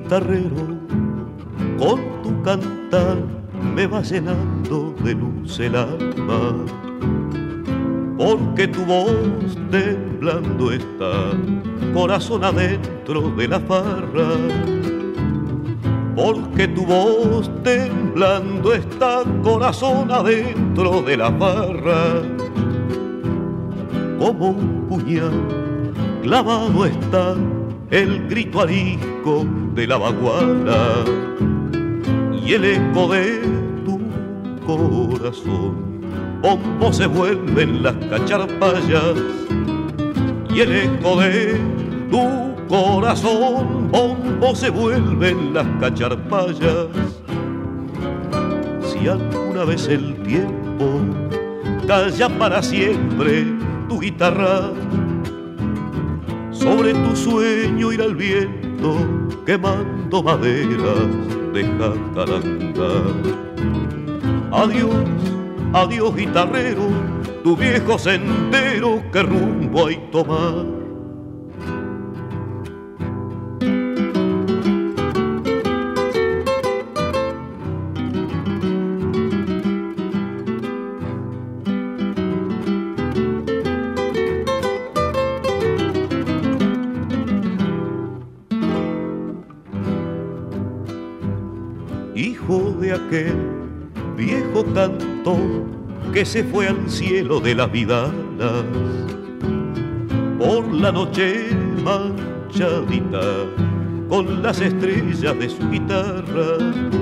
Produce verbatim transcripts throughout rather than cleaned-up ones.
guitarrero, con tu cantar me va llenando de luz el alma, porque tu voz temblando está, corazón adentro de la farra. Porque tu voz temblando está, corazón adentro de la farra. Como un puñal clavado está el grito arisco de la baguala y el eco de tu corazón. Bombo se vuelven las cacharpayas y el eco de tu corazón, bombo se vuelven las cacharpayas. Si alguna vez el tiempo calla para siempre tu guitarra, sobre tu sueño irá el viento quemando maderas de jacaranda. Adiós, adiós guitarrero, tu viejo sendero que rumbo hay tomar. Hijo de aquel viejo cantor que se fue al cielo de las vidalas, por la noche manchadita con las estrellas de su guitarra.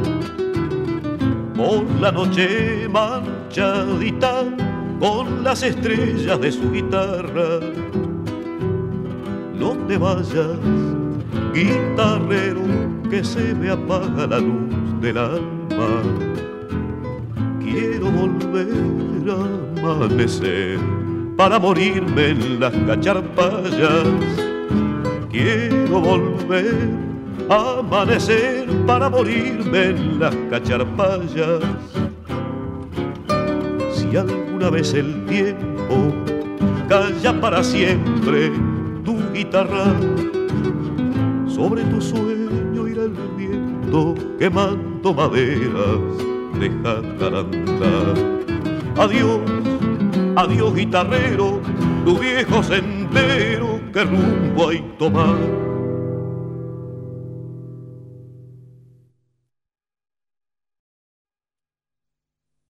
Por la noche manchadita con las estrellas de su guitarra. No te vayas, guitarrero, que se me apaga la luz del alma. Quiero volver a amanecer para morirme en las cacharpayas. Quiero volver a amanecer para morirme en las cacharpayas. Si alguna vez el tiempo calla para siempre tu guitarra, sobre tu sueño irá el viento quemando maderas de jacaranda. Adiós, adiós guitarrero, tu viejo sendero que rumbo hay tomar.